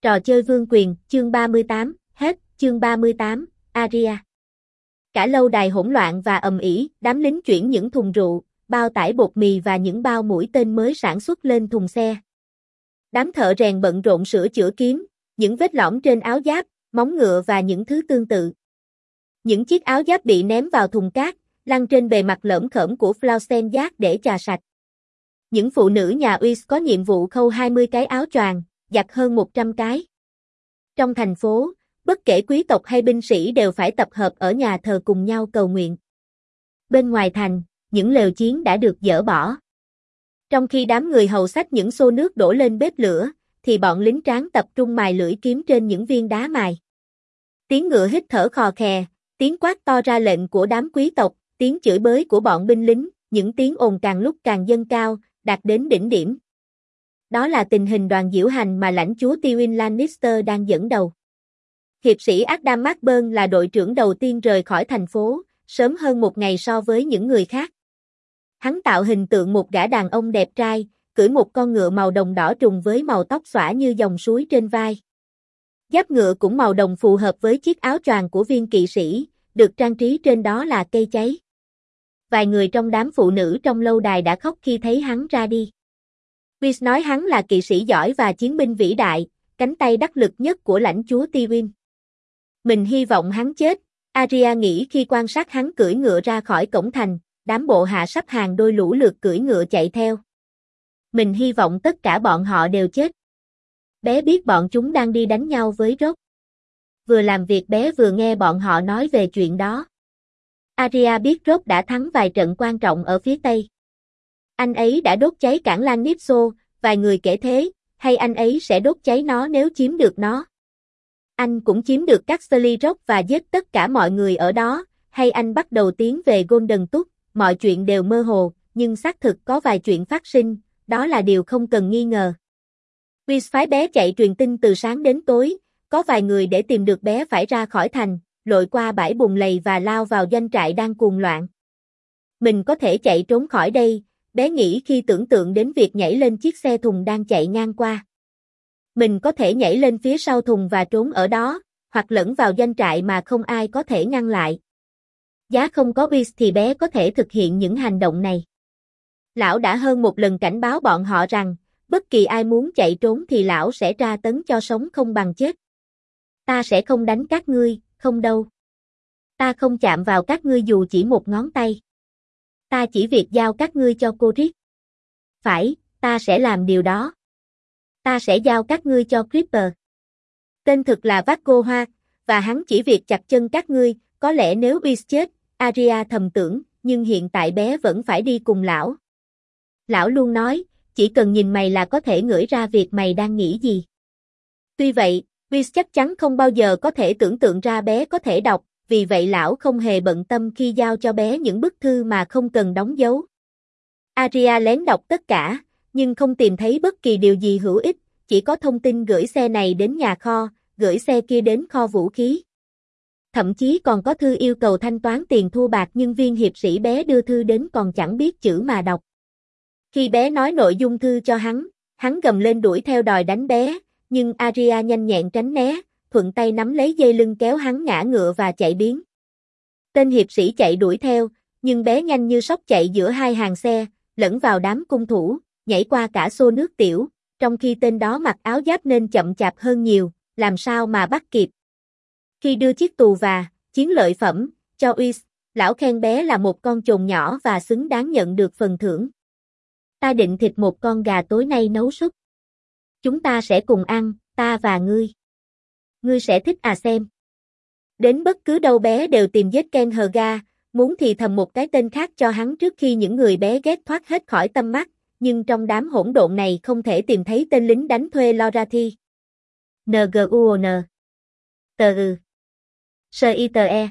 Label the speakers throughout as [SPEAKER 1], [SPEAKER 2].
[SPEAKER 1] Trò chơi vương quyền, chương 38, hết, chương 38, Aria. Cả lâu đài hỗn loạn và ầm ĩ, đám lính chuyển những thùng rượu, bao tải bột mì và những bao mũi tên mới sản xuất lên thùng xe. Đám thợ rèn bận rộn sửa chữa kiếm, những vết lõm trên áo giáp, móng ngựa và những thứ tương tự. Những chiếc áo giáp bị ném vào thùng cát, lăn trên bề mặt lởm khởm của Flausen để chà sạch. Những phụ nữ nhà Uys có nhiệm vụ khâu 20 cái áo choàng, giặt hơn 100 cái. Trong thành phố, bất kể quý tộc hay binh sĩ đều phải tập hợp ở nhà thờ cùng nhau cầu nguyện. Bên ngoài thành, những lều chiến đã được dỡ bỏ. Trong khi đám người hầu xách những xô nước đổ lên bếp lửa, thì bọn lính tráng tập trung mài lưỡi kiếm trên những viên đá mài. Tiếng ngựa hít thở khò khè, tiếng quát to ra lệnh của đám quý tộc, tiếng chửi bới của bọn binh lính, những tiếng ồn càng lúc càng dâng cao, đạt đến đỉnh điểm. Đó là tình hình đoàn diễu hành mà lãnh chúa Tywin Lannister đang dẫn đầu. Hiệp sĩ Adam Markburn là đội trưởng đầu tiên rời khỏi thành phố, sớm hơn một ngày so với những người khác. Hắn tạo hình tượng một gã đàn ông đẹp trai, cưỡi một con ngựa màu đồng đỏ trùng với màu tóc xõa như dòng suối trên vai. Giáp ngựa cũng màu đồng phù hợp với chiếc áo choàng của viên kỵ sĩ, được trang trí trên đó là cây cháy. Vài người trong đám phụ nữ trong lâu đài đã khóc khi thấy hắn ra đi. Whis nói hắn là kỵ sĩ giỏi và chiến binh vĩ đại, cánh tay đắc lực nhất của lãnh chúa Tywin. Mình hy vọng hắn chết, Arya nghĩ khi quan sát hắn cưỡi ngựa ra khỏi cổng thành, đám bộ hạ sắp hàng đôi lũ lượt cưỡi ngựa chạy theo. Mình hy vọng tất cả bọn họ đều chết. Bé biết bọn chúng đang đi đánh nhau với Robb. Vừa làm việc bé vừa nghe bọn họ nói về chuyện đó. Arya biết Robb đã thắng vài trận quan trọng ở phía Tây. Anh ấy đã đốt cháy cảng Lan Nipso, vài người kể thế, hay anh ấy sẽ đốt cháy nó nếu chiếm được nó. Anh cũng chiếm được Casterly Rock và giết tất cả mọi người ở đó, hay anh bắt đầu tiến về Golden Tooth, mọi chuyện đều mơ hồ, nhưng xác thực có vài chuyện phát sinh, đó là điều không cần nghi ngờ. Whis phái bé chạy truyền tin từ sáng đến tối, có vài người để tìm được bé phải ra khỏi thành, lội qua bãi bùn lầy và lao vào doanh trại đang cuồng loạn. Mình có thể chạy trốn khỏi đây, bé nghĩ khi tưởng tượng đến việc nhảy lên chiếc xe thùng đang chạy ngang qua. Mình có thể nhảy lên phía sau thùng và trốn ở đó, hoặc lẫn vào doanh trại mà không ai có thể ngăn lại. Giá không có Whis thì bé có thể thực hiện những hành động này. Lão đã hơn một lần cảnh báo bọn họ rằng, bất kỳ ai muốn chạy trốn thì lão sẽ tra tấn cho sống không bằng chết. Ta sẽ không đánh các ngươi, không đâu. Ta không chạm vào các ngươi dù chỉ một ngón tay. Ta chỉ việc giao các ngươi cho cô Rick. Phải, ta sẽ làm điều đó. Ta sẽ giao các ngươi cho Creeper. Tên thực là Vaggo Hoa, và hắn chỉ việc chặt chân các ngươi, có lẽ nếu Whis chết, Arya thầm tưởng, nhưng hiện tại bé vẫn phải đi cùng lão. Lão luôn nói, chỉ cần nhìn mày là có thể ngửi ra việc mày đang nghĩ gì. Tuy vậy, Whis chắc chắn không bao giờ có thể tưởng tượng ra bé có thể đọc, vì vậy lão không hề bận tâm khi giao cho bé những bức thư mà không cần đóng dấu. Arya lén đọc tất cả, nhưng không tìm thấy bất kỳ điều gì hữu ích, chỉ có thông tin gửi xe này đến nhà kho, gửi xe kia đến kho vũ khí. Thậm chí còn có thư yêu cầu thanh toán tiền thua bạc nhưng viên hiệp sĩ bé đưa thư đến còn chẳng biết chữ mà đọc. Khi bé nói nội dung thư cho hắn gầm lên đuổi theo đòi đánh bé, nhưng Arya nhanh nhẹn tránh né, thuận tay nắm lấy dây lưng kéo hắn ngã ngựa và chạy biến. Tên hiệp sĩ chạy đuổi theo, nhưng bé nhanh như sóc chạy giữa hai hàng xe, lẫn vào đám cung thủ, nhảy qua cả xô nước tiểu, trong khi tên đó mặc áo giáp nên chậm chạp hơn nhiều, làm sao mà bắt kịp. Khi đưa chiếc tù và chiến lợi phẩm cho Whis, lão khen bé là một con chồn nhỏ và xứng đáng nhận được phần thưởng. Ta định thịt một con gà tối nay nấu súp. Chúng ta sẽ cùng ăn, ta và ngươi. Ngươi sẽ thích à xem. Đến bất cứ đâu bé đều tìm giết Ken Hagar, muốn thì thầm một cái tên khác cho hắn trước khi những người bé ghét thoát hết khỏi tâm mắt, nhưng trong đám hỗn độn này không thể tìm thấy tên lính đánh thuê Lorathi. Nguon. Tờ Siter.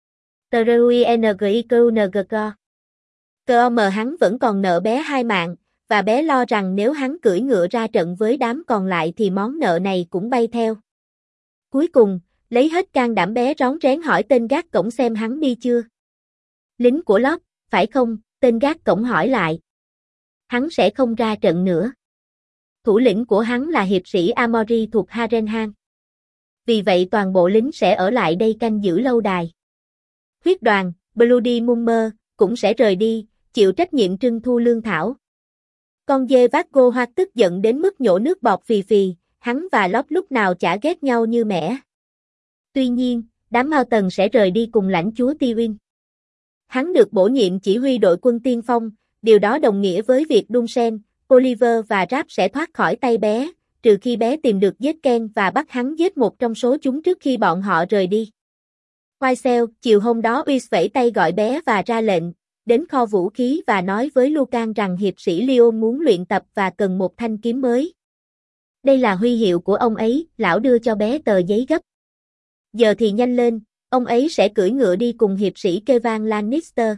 [SPEAKER 1] Truingqngco. Com hắn vẫn còn nợ bé 2 mạng, và bé lo rằng nếu hắn cưỡi ngựa ra trận với đám còn lại thì món nợ này cũng bay theo. Cuối cùng, lấy hết can đảm bé rón rén hỏi tên gác cổng xem hắn đi chưa. Lính của Locke, phải không? Tên gác cổng hỏi lại. Hắn sẽ không ra trận nữa. thủ lĩnh của hắn là hiệp sĩ Amory thuộc Harrenhal. Vì vậy toàn bộ lính sẽ ở lại đây canh giữ lâu đài. Huyết đoàn, Bloody Mummer, cũng sẽ rời đi, chịu trách nhiệm trưng thu lương thảo. Con dê Vago Hoác tức giận đến mức nhổ nước bọt phì phì, hắn và Locke lúc nào chả ghét nhau như mẻ. Tuy nhiên, đám Mao Tần sẽ rời đi cùng lãnh chúa Tywin. Hắn được bổ nhiệm chỉ huy đội quân tiên phong, điều đó đồng nghĩa với việc Dunsen, Oliver và Rap sẽ thoát khỏi tay bé, trừ khi bé tìm được giết Ken và bắt hắn giết một trong số chúng trước khi bọn họ rời đi. Whitesell, chiều hôm đó Uys vẫy tay gọi bé và ra lệnh, đến kho vũ khí và nói với Lucan rằng hiệp sĩ Leon muốn luyện tập và cần một thanh kiếm mới. Đây là huy hiệu của ông ấy, lão đưa cho bé tờ giấy gấp. Giờ thì nhanh lên, ông ấy sẽ cưỡi ngựa đi cùng hiệp sĩ Kevan Lannister.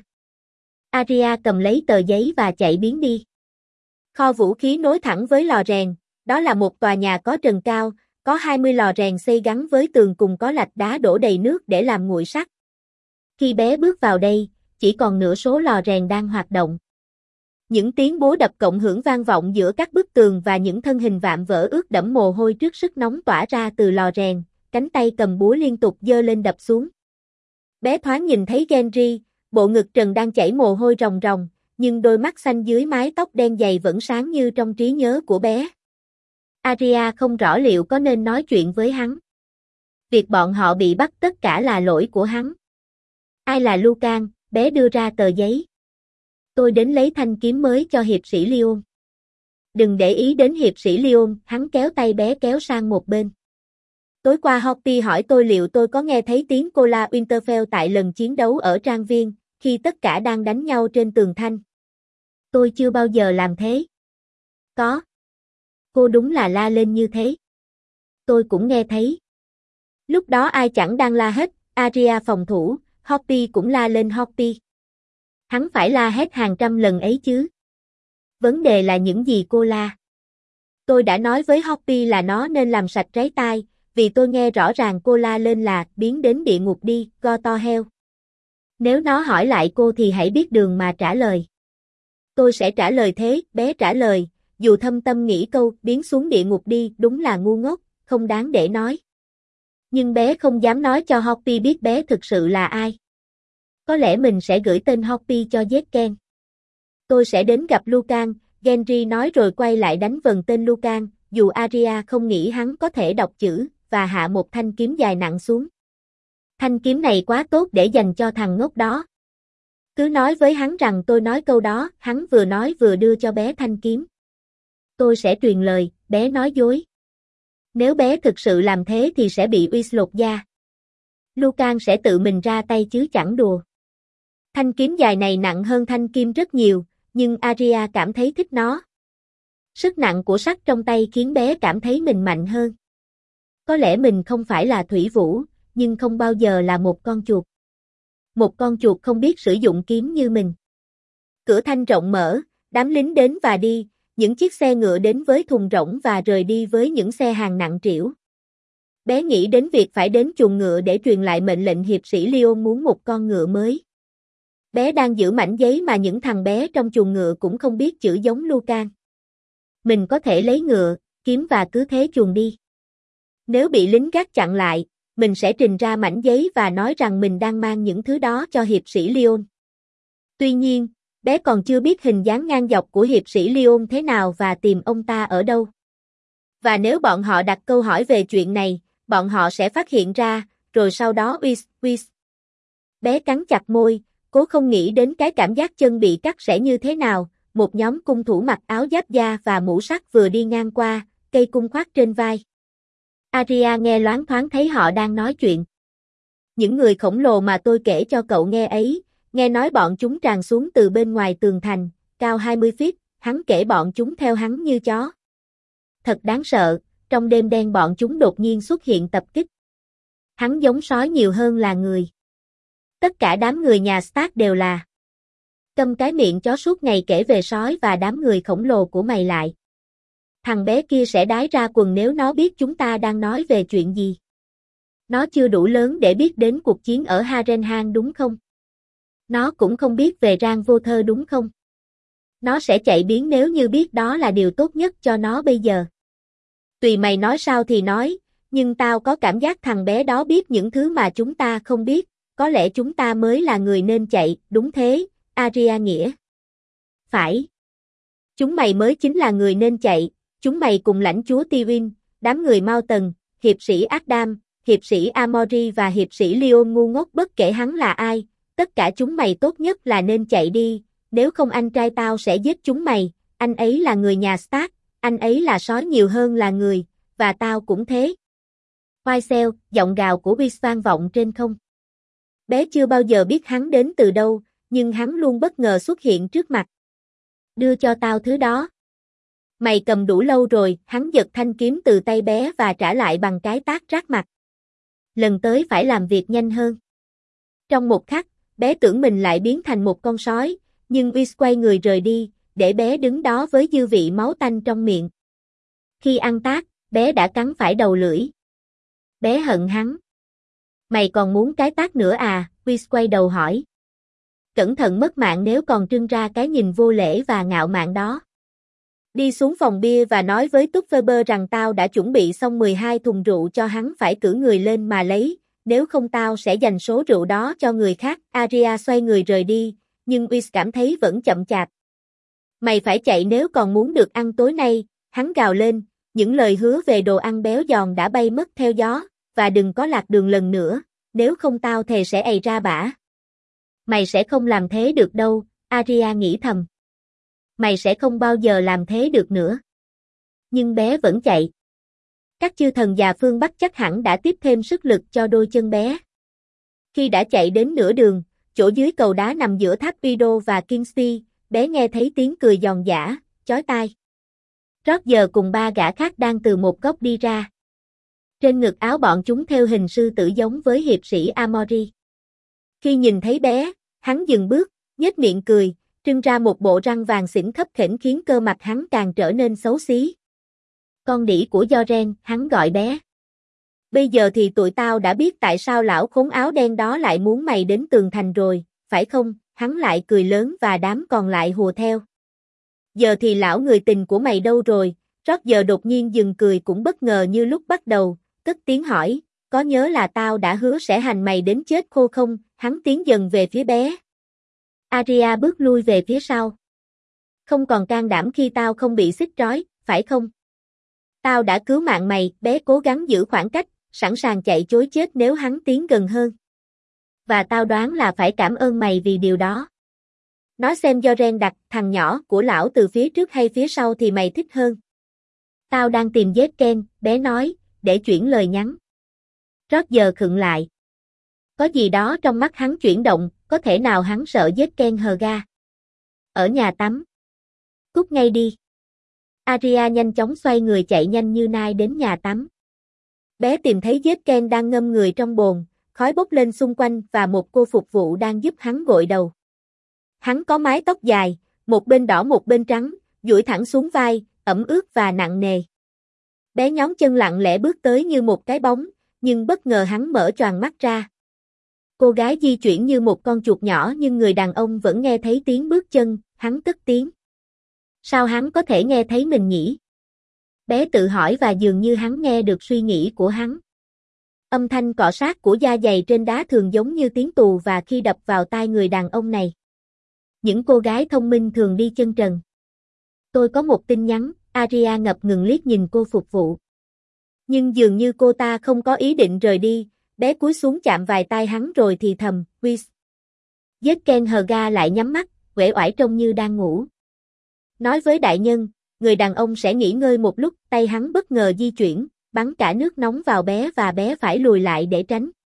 [SPEAKER 1] Arya cầm lấy tờ giấy và chạy biến đi. Kho vũ khí nối thẳng với lò rèn, đó là một tòa nhà có trần cao, có 20 lò rèn xây gắn với tường cùng có lạch đá đổ đầy nước để làm nguội sắt. Khi bé bước vào đây, chỉ còn nửa số lò rèn đang hoạt động. Những tiếng búa đập cộng hưởng vang vọng giữa các bức tường và những thân hình vạm vỡ ướt đẫm mồ hôi trước sức nóng tỏa ra từ lò rèn, cánh tay cầm búa liên tục giơ lên đập xuống. Bé thoáng nhìn thấy Gendry, bộ ngực trần đang chảy mồ hôi ròng ròng, nhưng đôi mắt xanh dưới mái tóc đen dày vẫn sáng như trong trí nhớ của bé. Arya không rõ liệu có nên nói chuyện với hắn. Việc bọn họ bị bắt tất cả là lỗi của hắn. Ai là Lucan? Bé đưa ra tờ giấy. Tôi đến lấy thanh kiếm mới cho hiệp sĩ Leon. Đừng để ý đến hiệp sĩ Leon, hắn kéo tay bé kéo sang một bên. Tối qua Hoppy hỏi tôi liệu tôi có nghe thấy tiếng Cola Winterfell tại lần chiến đấu ở trang viên, khi tất cả đang đánh nhau trên tường thanh. Tôi chưa bao giờ làm thế. Có. Cô đúng là la lên như thế. Tôi cũng nghe thấy. Lúc đó ai chẳng đang la hết, Arya phòng thủ, Hoppy cũng la lên Hoppy. Hắn phải la hết hàng trăm lần ấy chứ. Vấn đề là những gì cô la. Tôi đã nói với Hoppy là nó nên làm sạch ráy tai, vì tôi nghe rõ ràng cô la lên là biến đến địa ngục đi, go to hell. Nếu nó hỏi lại cô thì hãy biết đường mà trả lời. Tôi sẽ trả lời thế, bé trả lời, dù thâm tâm nghĩ câu biến xuống địa ngục đi đúng là ngu ngốc, không đáng để nói. Nhưng bé không dám nói cho Hoppy biết bé thực sự là ai. Có lẽ mình sẽ gửi tên Hoppy cho Ken. Tôi sẽ đến gặp Lucan, Gendry nói rồi quay lại đánh vần tên Lucan, dù Arya không nghĩ hắn có thể đọc chữ, và hạ một thanh kiếm dài nặng xuống. Thanh kiếm này quá tốt để dành cho thằng ngốc đó. Cứ nói với hắn rằng tôi nói câu đó, hắn vừa nói vừa đưa cho bé thanh kiếm. Tôi sẽ truyền lời, bé nói dối. Nếu bé thực sự làm thế thì sẽ bị Uys lột da. Lucan sẽ tự mình ra tay chứ chẳng đùa. Thanh kiếm dài này nặng hơn thanh kim rất nhiều, nhưng Arya cảm thấy thích nó. Sức nặng của sắt trong tay khiến bé cảm thấy mình mạnh hơn. Có lẽ mình không phải là thủy vũ, nhưng không bao giờ là một con chuột. Một con chuột không biết sử dụng kiếm như mình. Cửa thanh rộng mở, đám lính đến và đi, những chiếc xe ngựa đến với thùng rỗng và rời đi với những xe hàng nặng trĩu. Bé nghĩ đến việc phải đến chuồng ngựa để truyền lại mệnh lệnh hiệp sĩ Leon muốn một con ngựa mới. Bé đang giữ mảnh giấy mà những thằng bé trong chuồng ngựa cũng không biết chữ giống Lucan. Mình có thể lấy ngựa, kiếm và cứ thế chuồng đi. Nếu bị lính gác chặn lại, mình sẽ trình ra mảnh giấy và nói rằng mình đang mang những thứ đó cho hiệp sĩ Leon. Tuy nhiên, bé còn chưa biết hình dáng ngang dọc của hiệp sĩ Leon thế nào và tìm ông ta ở đâu. Và nếu bọn họ đặt câu hỏi về chuyện này, bọn họ sẽ phát hiện ra, rồi sau đó Uys. Bé cắn chặt môi, cố không nghĩ đến cái cảm giác chân bị cắt sẽ như thế nào. Một nhóm cung thủ mặc áo giáp da và mũ sắt vừa đi ngang qua, cây cung khoác trên vai. Arya nghe loáng thoáng thấy họ đang nói chuyện. Những người khổng lồ mà tôi kể cho cậu nghe ấy, nghe nói bọn chúng tràn xuống từ bên ngoài tường thành, cao 20 feet, hắn kể bọn chúng theo hắn như chó. Thật đáng sợ, trong đêm đen bọn chúng đột nhiên xuất hiện tập kích. Hắn giống sói nhiều hơn là người. Tất cả đám người nhà Stark đều là. Câm cái miệng chó suốt ngày kể về sói và đám người khổng lồ của mày lại. Thằng bé kia sẽ đái ra quần nếu nó biết chúng ta đang nói về chuyện gì. Nó chưa đủ lớn để biết đến cuộc chiến ở Harrenhal đúng không? Nó cũng không biết về Rang Vô Thơ đúng không? Nó sẽ chạy biến nếu như biết đó là điều tốt nhất cho nó bây giờ. Tùy mày nói sao thì nói, nhưng tao có cảm giác thằng bé đó biết những thứ mà chúng ta không biết, có lẽ chúng ta mới là người nên chạy, đúng thế, Arya nghĩa. Phải. Chúng mày mới chính là người nên chạy, chúng mày cùng lãnh chúa Tywin, đám người Mao Tần, hiệp sĩ Adam, hiệp sĩ Amory và hiệp sĩ Leon ngu ngốc bất kể hắn là ai, tất cả chúng mày tốt nhất là nên chạy đi, nếu không anh trai tao sẽ giết chúng mày, anh ấy là người nhà Stark, anh ấy là sói nhiều hơn là người, và tao cũng thế. Pycelle, giọng gào của Whis vang vọng trên không. Bé chưa bao giờ biết hắn đến từ đâu, nhưng hắn luôn bất ngờ xuất hiện trước mặt. Đưa cho tao thứ đó. Mày cầm đủ lâu rồi, hắn giật thanh kiếm từ tay bé và trả lại bằng cái tát rát mặt. Lần tới phải làm việc nhanh hơn. Trong một khắc, bé tưởng mình lại biến thành một con sói, nhưng Whis quay người rời đi, để bé đứng đó với dư vị máu tanh trong miệng. Khi ăn tát, bé đã cắn phải đầu lưỡi. Bé hận hắn. Mày còn muốn cái tát nữa à? Whis quay đầu hỏi. Cẩn thận mất mạng nếu còn trưng ra cái nhìn vô lễ và ngạo mạn đó. Đi xuống phòng bia và nói với Tupperber rằng tao đã chuẩn bị xong 12 thùng rượu cho hắn phải cử người lên mà lấy, nếu không tao sẽ dành số rượu đó cho người khác. Arya xoay người rời đi, nhưng Whis cảm thấy vẫn chậm chạp. Mày phải chạy nếu còn muốn được ăn tối nay, hắn gào lên, những lời hứa về đồ ăn béo giòn đã bay mất theo gió, và đừng có lạc đường lần nữa, nếu không tao thề sẽ ày ra bả. Mày sẽ không làm thế được đâu, Arya nghĩ thầm. Mày sẽ không bao giờ làm thế được nữa. Nhưng bé vẫn chạy. Các chư thần già phương Bắc chắc hẳn đã tiếp thêm sức lực cho đôi chân bé. Khi đã chạy đến nửa đường, chỗ dưới cầu đá nằm giữa tháp Udo và Kingsley, bé nghe thấy tiếng cười giòn giã, chói tai. Roger cùng ba gã khác đang từ một góc đi ra. Trên ngực áo bọn chúng thêu hình sư tử giống với hiệp sĩ Amory. Khi nhìn thấy bé, hắn dừng bước, nhếch miệng cười, trưng ra một bộ răng vàng xỉn khấp khểnh khiến cơ mặt hắn càng trở nên xấu xí. Con đĩ của Joren, hắn gọi bé. Bây giờ thì tụi tao đã biết tại sao lão khốn áo đen đó lại muốn mày đến tường thành rồi, phải không? Hắn lại cười lớn và đám còn lại hùa theo. Giờ thì lão người tình của mày đâu rồi? Roger đột nhiên dừng cười cũng bất ngờ như lúc bắt đầu, cất tiếng hỏi, có nhớ là tao đã hứa sẽ hành mày đến chết khô không? Hắn tiến dần về phía bé. Arya bước lui về phía sau. Không còn can đảm khi tao không bị xích trói, phải không? Tao đã cứu mạng mày, bé cố gắng giữ khoảng cách, sẵn sàng chạy chối chết nếu hắn tiến gần hơn. Và tao đoán là phải cảm ơn mày vì điều đó. Nói xem Joren đặt thằng nhỏ của lão từ phía trước hay phía sau thì mày thích hơn. Tao đang tìm Ken, bé nói, để chuyển lời nhắn. Roger khựng lại. Có gì đó trong mắt hắn chuyển động, có thể nào hắn sợ Ken hờ ga. Ở nhà tắm. Cút ngay đi. Arya nhanh chóng xoay người chạy nhanh như nai đến nhà tắm. Bé tìm thấy Ken đang ngâm người trong bồn, khói bốc lên xung quanh và một cô phục vụ đang giúp hắn gội đầu. Hắn có mái tóc dài, một bên đỏ một bên trắng, duỗi thẳng xuống vai, ẩm ướt và nặng nề. Bé nhón chân lặng lẽ bước tới như một cái bóng, nhưng bất ngờ hắn mở choàng mắt ra. Cô gái di chuyển như một con chuột nhỏ nhưng người đàn ông vẫn nghe thấy tiếng bước chân, hắn cất tiếng. Sao hắn có thể nghe thấy mình nhỉ? Bé tự hỏi và dường như hắn nghe được suy nghĩ của hắn. Âm thanh cọ sát của da giày trên đá thường giống như tiếng tù và khi đập vào tai người đàn ông này. Những cô gái thông minh thường đi chân trần. Tôi có một tin nhắn, Arya ngập ngừng liếc nhìn cô phục vụ. Nhưng dường như cô ta không có ý định rời đi, bé cúi xuống chạm vài tai hắn rồi thì thầm, Whis. Ken hờ ga lại nhắm mắt, uể oải trông như đang ngủ. Nói với đại nhân, người đàn ông sẽ nghỉ ngơi một lúc, tay hắn bất ngờ di chuyển, bắn cả nước nóng vào bé và bé phải lùi lại để tránh.